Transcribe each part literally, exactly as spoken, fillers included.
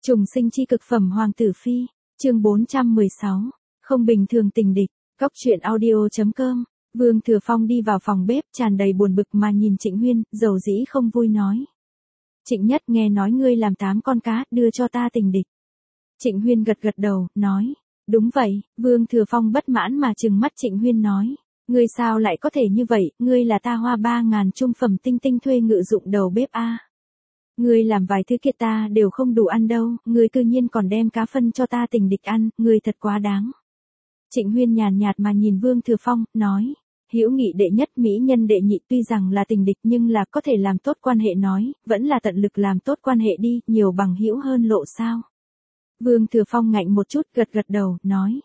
Trùng sinh chi cực phẩm Hoàng tử phi, chương bốn trăm mười sáu, không bình thường tình địch, góc truyện audio.com. Vương Thừa Phong đi vào phòng bếp tràn đầy buồn bực mà nhìn Trịnh Huyên, dầu dĩ không vui nói. Trịnh Nhất nghe nói ngươi làm tám con cá, đưa cho ta tình địch. Trịnh Huyên gật gật đầu, nói. Đúng vậy, Vương Thừa Phong bất mãn mà trừng mắt Trịnh Huyên nói. Ngươi sao lại có thể như vậy, ngươi là ta hoa ba ngàn trung phẩm tinh tinh thuê ngự dụng đầu bếp a. Ngươi làm vài thứ kia ta đều không đủ ăn đâu, ngươi cư nhiên còn đem cá phân cho ta tình địch ăn, ngươi thật quá đáng. Trịnh Huyên nhàn nhạt mà nhìn Vương Thừa Phong, nói. Hữu nghị đệ nhất mỹ nhân đệ nhị tuy rằng là tình địch nhưng là có thể làm tốt quan hệ nói, vẫn là tận lực làm tốt quan hệ đi, nhiều bằng hữu hơn lộ sao. Vương Thừa Phong ngạnh một chút gật gật đầu, nói.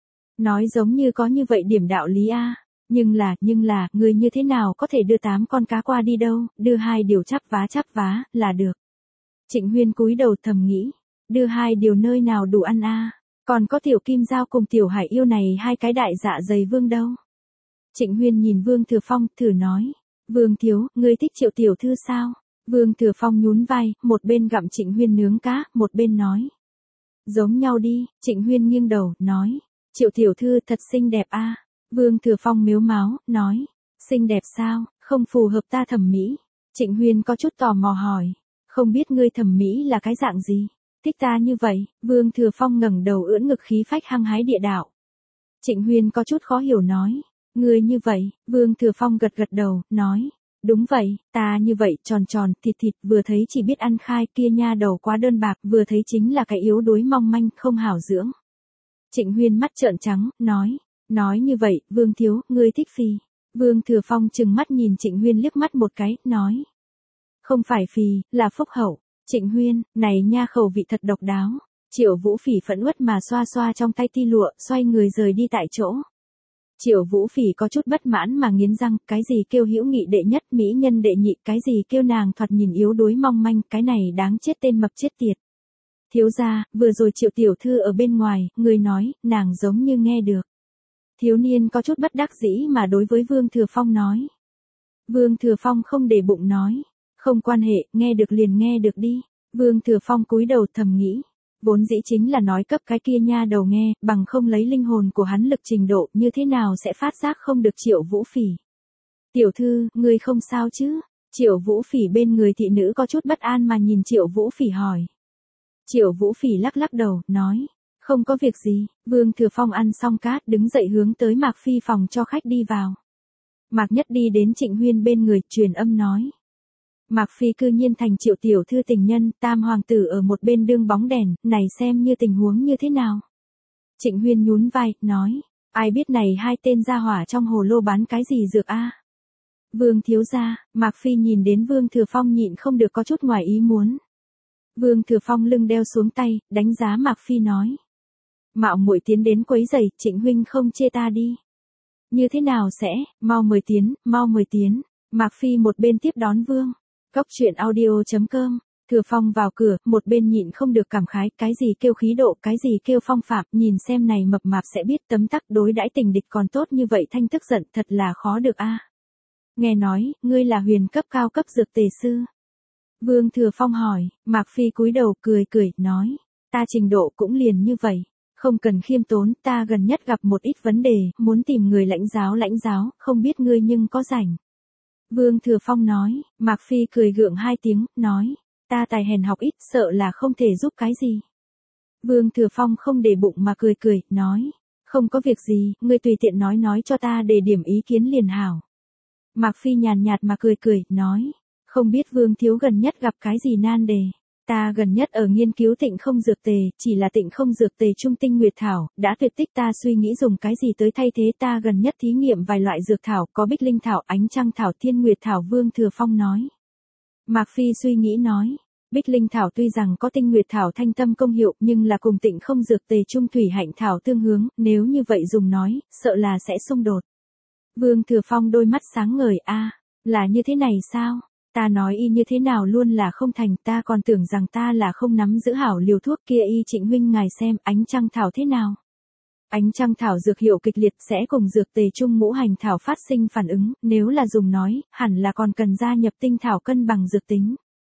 Nói giống như có như vậy điểm đạo lý a. Nhưng là, nhưng là, người như thế nào có thể đưa tám con cá qua đi đâu, đưa hai điều chắp vá chắp vá, là được. Trịnh Huyên cúi đầu thầm nghĩ, đưa hai điều nơi nào đủ ăn a, còn có tiểu kim giao cùng tiểu hải yêu này hai cái đại dạ dày vương đâu. Trịnh Huyên nhìn Vương Thừa Phong, thử nói, Vương thiếu, ngươi thích Triệu tiểu thư sao? Vương Thừa Phong nhún vai, một bên gặm Trịnh Huyên nướng cá, một bên nói. Giống nhau đi, Trịnh Huyên nghiêng đầu, nói, Triệu tiểu thư thật xinh đẹp a. Vương Thừa Phong mếu máo, nói, xinh đẹp sao, không phù hợp ta thẩm mỹ. Trịnh Huyên có chút tò mò hỏi, không biết ngươi thẩm mỹ là cái dạng gì, thích ta như vậy. Vương Thừa Phong ngẩng đầu ưỡn ngực khí phách hăng hái địa đạo. Trịnh Huyên có chút khó hiểu nói, ngươi như vậy. Vương Thừa Phong gật gật đầu, nói, đúng vậy, ta như vậy tròn tròn, thịt thịt, vừa thấy chỉ biết ăn khai, kia nha đầu quá đơn bạc, vừa thấy chính là cái yếu đuối mong manh, không hảo dưỡng. Trịnh Huyên mắt trợn trắng, nói. Nói như vậy, Vương thiếu, ngươi thích phì. Vương Thừa Phong trừng mắt nhìn Trịnh Huyên liếc mắt một cái, nói. Không phải phì, là phúc hậu. Trịnh Huyên, này nha khẩu vị thật độc đáo. Triệu Vũ Phỉ phẫn uất mà xoa xoa trong tay ti lụa, xoay người rời đi tại chỗ. Triệu Vũ Phỉ có chút bất mãn mà nghiến răng, cái gì kêu hữu nghị đệ nhất mỹ nhân đệ nhị, cái gì kêu nàng thoạt nhìn yếu đuối mong manh, cái này đáng chết tên mập chết tiệt. Thiếu gia, vừa rồi Triệu tiểu thư ở bên ngoài, người nói, nàng giống như nghe được. Thiếu niên có chút bất đắc dĩ mà đối với Vương Thừa Phong nói. Vương Thừa Phong không để bụng nói. Không quan hệ, nghe được liền nghe được đi. Vương Thừa Phong cúi đầu thầm nghĩ. Vốn dĩ chính là nói cấp cái kia nha đầu nghe, bằng không lấy linh hồn của hắn lực trình độ như thế nào sẽ phát giác không được Triệu Vũ Phỉ. Tiểu thư, ngươi không sao chứ? Triệu Vũ Phỉ bên người thị nữ có chút bất an mà nhìn Triệu Vũ Phỉ hỏi. Triệu Vũ Phỉ lắc lắc đầu, nói. Không có việc gì. Vương Thừa Phong ăn xong cát đứng dậy hướng tới Mạc Phi phòng cho khách đi vào. Mạc Nhất đi đến Trịnh Huyên bên người, truyền âm nói. Mạc Phi cư nhiên thành Triệu tiểu thư tình nhân, tam hoàng tử ở một bên đương bóng đèn, này xem như tình huống như thế nào. Trịnh Huyên nhún vai, nói. Ai biết này hai tên gia hỏa trong hồ lô bán cái gì dược a? Vương thiếu gia. Mạc Phi nhìn đến Vương Thừa Phong nhịn không được có chút ngoài ý muốn. Vương Thừa Phong lưng đeo xuống tay, đánh giá Mạc Phi nói. Mạo muội tiến đến quấy rầy, Trịnh huynh không chê ta đi. Như thế nào sẽ, mau mời tiến, mau mời tiến. Mạc Phi một bên tiếp đón Vương. Góc truyện audio.com. Thừa Phong vào cửa, một bên nhịn không được cảm khái, cái gì kêu khí độ, cái gì kêu phong phạm, nhìn xem này mập mạp sẽ biết tấm tắc đối đãi tình địch còn tốt như vậy, thanh tức giận thật là khó được a. Nghe nói, ngươi là huyền cấp cao cấp dược tề sư. Vương Thừa Phong hỏi. Mạc Phi cúi đầu cười cười, nói. Ta trình độ cũng liền như vậy. Không cần khiêm tốn, ta gần nhất gặp một ít vấn đề, muốn tìm người lãnh giáo lãnh giáo, không biết ngươi nhưng có rảnh. Vương Thừa Phong nói. Mạc Phi cười gượng hai tiếng, nói. Ta tài hèn học ít, sợ là không thể giúp cái gì. Vương Thừa Phong không để bụng mà cười cười, nói. Không có việc gì, ngươi tùy tiện nói nói cho ta để điểm ý kiến liền hảo. Mạc Phi nhàn nhạt mà cười cười, nói. Không biết Vương thiếu gần nhất gặp cái gì nan đề. Ta gần nhất ở nghiên cứu tịnh không dược tề, chỉ là tịnh không dược tề trung tinh nguyệt thảo, đã tuyệt tích, ta suy nghĩ dùng cái gì tới thay thế. Ta gần nhất thí nghiệm vài loại dược thảo, có bích linh thảo, ánh trăng thảo, thiên nguyệt thảo. Vương Thừa Phong nói. Mạc Phi suy nghĩ nói. Bích linh thảo tuy rằng có tinh nguyệt thảo thanh tâm công hiệu, nhưng là cùng tịnh không dược tề trung thủy hạnh thảo tương hướng, nếu như vậy dùng nói, sợ là sẽ xung đột. Vương Thừa Phong đôi mắt sáng ngời, a, là như thế này sao? Ta nói y như thế nào luôn là không thành, ta còn tưởng rằng ta là không nắm giữ hảo liều thuốc kia. Y Trịnh huynh ngài xem, ánh trăng thảo thế nào? Ánh trăng thảo dược hiệu kịch liệt, sẽ cùng dược tề trung ngũ hành thảo phát sinh phản ứng, nếu là dùng nói, hẳn là còn cần gia nhập tinh thảo cân bằng dược tính.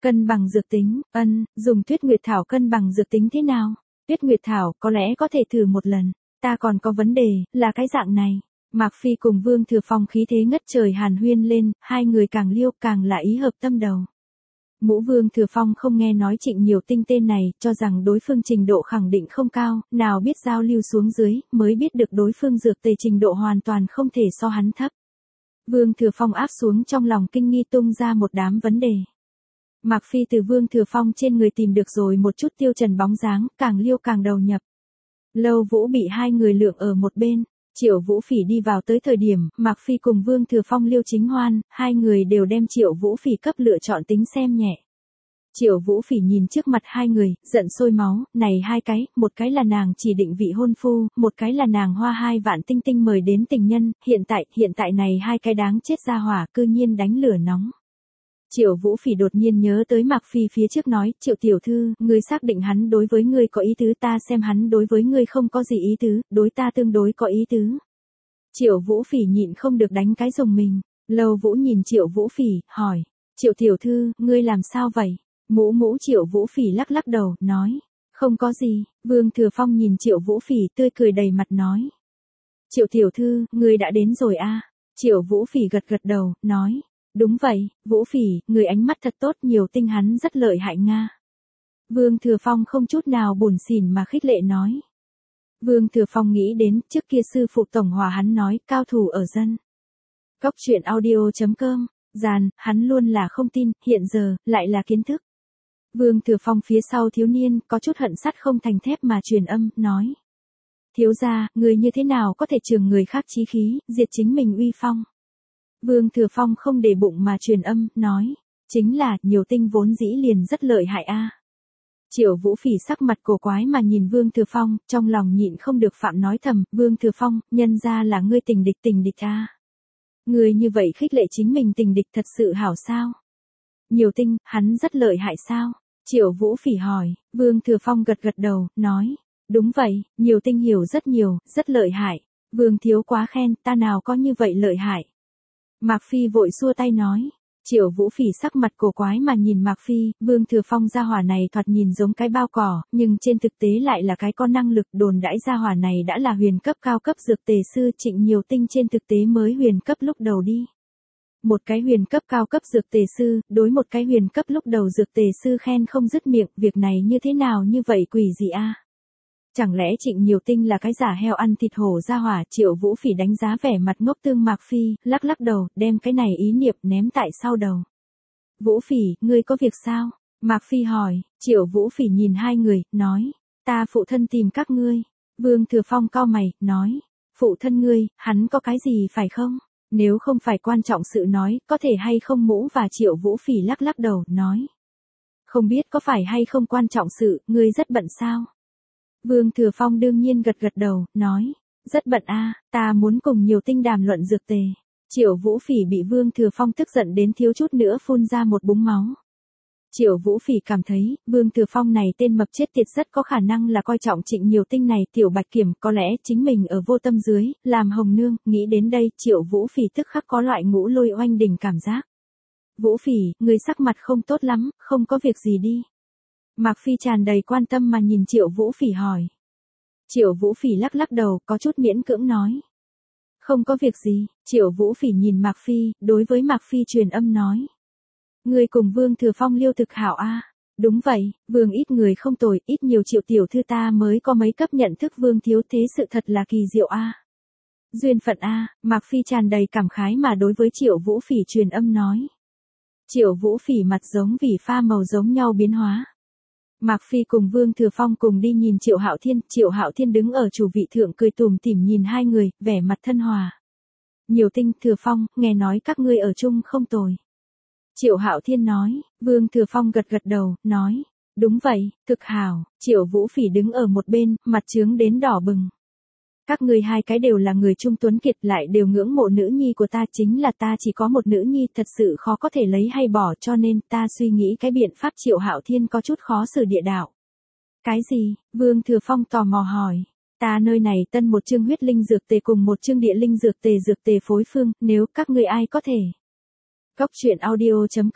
Cân bằng dược tính, ân, dùng Tuyết Nguyệt Thảo cân bằng dược tính thế nào? Tuyết Nguyệt Thảo có lẽ có thể thử một lần, ta còn có vấn đề, là cái dạng này. Mạc Phi cùng Vương Thừa Phong khí thế ngất trời hàn huyên lên, hai người càng liêu càng là ý hợp tâm đầu. Mũ Vương Thừa Phong không nghe nói Trịnh Nhiều Tinh tên này, cho rằng đối phương trình độ khẳng định không cao, nào biết giao lưu xuống dưới, mới biết được đối phương dược tề trình độ hoàn toàn không thể so hắn thấp. Vương Thừa Phong áp xuống trong lòng kinh nghi tung ra một đám vấn đề. Mạc Phi từ Vương Thừa Phong trên người tìm được rồi một chút tiêu trần bóng dáng, càng liêu càng đầu nhập. Lâu Vũ bị hai người lượng ở một bên. Triệu Vũ Phỉ đi vào tới thời điểm, Mạc Phi cùng Vương Thừa Phong liêu chính hoan, hai người đều đem Triệu Vũ Phỉ cấp lựa chọn tính xem nhẹ. Triệu Vũ Phỉ nhìn trước mặt hai người, giận sôi máu, này hai cái, một cái là nàng chỉ định vị hôn phu, một cái là nàng hoa hai vạn tinh tinh mời đến tình nhân, hiện tại, hiện tại này hai cái đáng chết ra hỏa cư nhiên đánh lửa nóng. Triệu Vũ Phỉ đột nhiên nhớ tới Mạc Phi phía trước nói, Triệu tiểu thư, ngươi xác định hắn đối với ngươi có ý tứ, ta xem hắn đối với ngươi không có gì ý tứ, đối ta tương đối có ý tứ. Triệu Vũ Phỉ nhịn không được đánh cái rùng mình. Lâu Vũ nhìn Triệu Vũ Phỉ, hỏi, Triệu tiểu thư, ngươi làm sao vậy? Mũ mũ Triệu Vũ Phỉ lắc lắc đầu, nói, không có gì. Vương Thừa Phong nhìn Triệu Vũ Phỉ tươi cười đầy mặt nói, Triệu tiểu thư, ngươi đã đến rồi a. Triệu Vũ Phỉ gật gật đầu, nói, đúng vậy, Vũ Phỉ, người ánh mắt thật tốt, Nhiều Tinh hắn rất lợi hại nga. Vương Thừa Phong không chút nào buồn xỉn mà khích lệ nói. Vương Thừa Phong nghĩ đến, trước kia sư phụ tổng hòa hắn nói, cao thủ ở dân. Cóc truyện audio chấm com, giàn, hắn luôn là không tin, hiện giờ, lại là kiến thức. Vương Thừa Phong phía sau thiếu niên, có chút hận sắt không thành thép mà truyền âm, nói. Thiếu gia, người như thế nào có thể trường người khác chí khí, diệt chính mình uy phong. Vương Thừa Phong không để bụng mà truyền âm, nói, chính là, Nhiều Tinh vốn dĩ liền rất lợi hại a. Triệu Vũ Phỉ sắc mặt cổ quái mà nhìn Vương Thừa Phong, trong lòng nhịn không được phạm nói thầm, Vương Thừa Phong, nhân ra là ngươi tình địch tình địch a. Ngươi như vậy khích lệ chính mình tình địch thật sự hảo sao? Nhiều Tinh, hắn rất lợi hại sao? Triệu Vũ Phỉ hỏi, Vương Thừa Phong gật gật đầu, nói, đúng vậy, Nhiều Tinh hiểu rất nhiều, rất lợi hại. Vương thiếu quá khen, ta nào có như vậy lợi hại. Mạc Phi vội xua tay nói. Triệu Vũ Phỉ sắc mặt cổ quái mà nhìn Mạc Phi, Vương Thừa Phong gia hỏa này thoạt nhìn giống cái bao cỏ, nhưng trên thực tế lại là cái có năng lực, đồn đãi gia hỏa này đã là huyền cấp cao cấp dược tề sư, Trịnh Nhiều Tinh trên thực tế mới huyền cấp lúc đầu đi. Một cái huyền cấp cao cấp dược tề sư, đối một cái huyền cấp lúc đầu dược tề sư khen không dứt miệng, việc này như thế nào như vậy quỷ gì a? Chẳng lẽ Trịnh Nhiều Tinh là cái giả heo ăn thịt hổ ra hỏa? Triệu Vũ Phỉ đánh giá vẻ mặt ngốc tương Mạc Phi, lắc lắc đầu, đem cái này ý niệm ném tại sau đầu. Vũ Phỉ, ngươi có việc sao? Mạc Phi hỏi. Triệu Vũ Phỉ nhìn hai người, nói, ta phụ thân tìm các ngươi. Vương Thừa Phong cau mày, nói, phụ thân ngươi, hắn có cái gì phải không? Nếu không phải quan trọng sự nói, có thể hay không mũ? Và Triệu Vũ Phỉ lắc lắc đầu, nói, không biết có phải hay không quan trọng sự, ngươi rất bận sao? Vương Thừa Phong đương nhiên gật gật đầu, nói, rất bận a, ta muốn cùng Nhiều Tinh đàm luận dược tề. Triệu Vũ Phỉ bị Vương Thừa Phong tức giận đến thiếu chút nữa phun ra một búng máu. Triệu Vũ Phỉ cảm thấy, Vương Thừa Phong này tên mập chết tiệt rất có khả năng là coi trọng Trịnh Nhiều Tinh này, tiểu Bạch Kiểm, có lẽ chính mình ở vô tâm dưới, làm hồng nương, nghĩ đến đây, Triệu Vũ Phỉ tức khắc có loại ngũ lôi oanh đỉnh cảm giác. Vũ Phỉ, người sắc mặt không tốt lắm, không có việc gì đi. Mạc Phi tràn đầy quan tâm mà nhìn Triệu Vũ Phỉ hỏi. Triệu Vũ Phỉ lắc lắc đầu, có chút miễn cưỡng nói. Không có việc gì. Triệu Vũ Phỉ nhìn Mạc Phi, đối với Mạc Phi truyền âm nói. Người cùng Vương Thừa Phong liêu thực hảo a. Đúng vậy, Vương ít người không tồi, ít nhiều Triệu tiểu thư ta mới có mấy cấp nhận thức Vương thiếu, thế sự thật là kỳ diệu a. Duyên phận a. Mạc Phi tràn đầy cảm khái mà đối với Triệu Vũ Phỉ truyền âm nói. Triệu Vũ Phỉ mặt giống vì pha màu giống nhau biến hóa. Mạc Phi cùng Vương Thừa Phong cùng đi nhìn Triệu Hạo Thiên, Triệu Hạo Thiên đứng ở chủ vị thượng cười tủm tỉm nhìn hai người, vẻ mặt thân hòa. Nhiều Tinh, Thừa Phong, nghe nói các ngươi ở chung không tồi. Triệu Hạo Thiên nói. Vương Thừa Phong gật gật đầu, nói, đúng vậy, thực hảo. Triệu Vũ Phỉ đứng ở một bên, mặt trướng đến đỏ bừng. Các ngươi hai cái đều là người trung tuấn kiệt, lại đều ngưỡng mộ nữ nhi của ta, chính là ta chỉ có một nữ nhi, thật sự khó có thể lấy hay bỏ, cho nên ta suy nghĩ cái biện pháp. Triệu Hạo Thiên có chút khó xử địa đạo. Cái gì? Vương Thừa Phong tò mò hỏi. Ta nơi này tân một chương huyết linh dược tề cùng một chương địa linh dược tề dược tề phối phương, nếu các ngươi ai có thể. Cóc truyện audio chấm com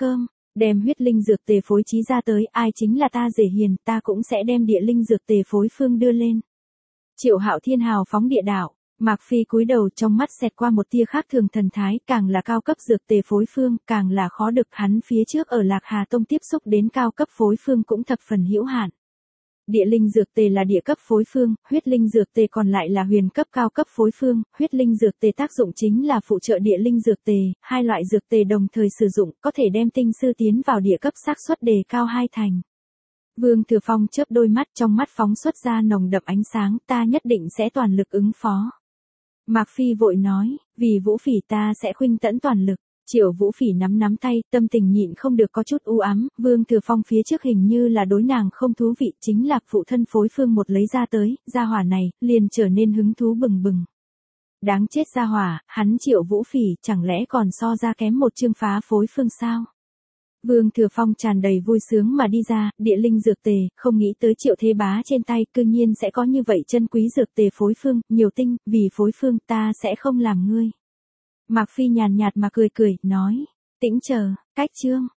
Đem huyết linh dược tề phối trí ra tới, ai chính là ta Dể Hiền, ta cũng sẽ đem địa linh dược tề phối phương đưa lên. Triệu Hạo Thiên hào phóng địa đạo, Mạc Phi cúi đầu trong mắt xẹt qua một tia khác thường thần thái, càng là cao cấp dược tề phối phương, càng là khó được hắn phía trước ở Lạc Hà Tông tiếp xúc đến cao cấp phối phương cũng thập phần hữu hạn. Địa linh dược tề là địa cấp phối phương, huyết linh dược tề còn lại là huyền cấp cao cấp phối phương, huyết linh dược tề tác dụng chính là phụ trợ địa linh dược tề, hai loại dược tề đồng thời sử dụng, có thể đem tinh sư tiến vào địa cấp xác suất đề cao hai thành. Vương Thừa Phong chớp đôi mắt, trong mắt phóng xuất ra nồng đậm ánh sáng, ta nhất định sẽ toàn lực ứng phó. Mạc Phi vội nói, vì Vũ Phỉ ta sẽ khuynh tẫn toàn lực. Triệu Vũ Phỉ nắm nắm tay, tâm tình nhịn không được có chút u ám, Vương Thừa Phong phía trước hình như là đối nàng không thú vị, chính là phụ thân phối phương một lấy ra tới, gia hỏa này, liền trở nên hứng thú bừng bừng. Đáng chết gia hỏa, hắn Triệu Vũ Phỉ chẳng lẽ còn so ra kém một chương phá phối phương sao? Vương Thừa Phong tràn đầy vui sướng mà đi ra, địa linh dược tề, không nghĩ tới Triệu Thế Bá trên tay cư nhiên sẽ có như vậy chân quý dược tề phối phương, nhiều tinh, vì phối phương ta sẽ không làm ngươi. Mạc Phi nhàn nhạt mà cười cười, nói, tĩnh chờ, cách chương.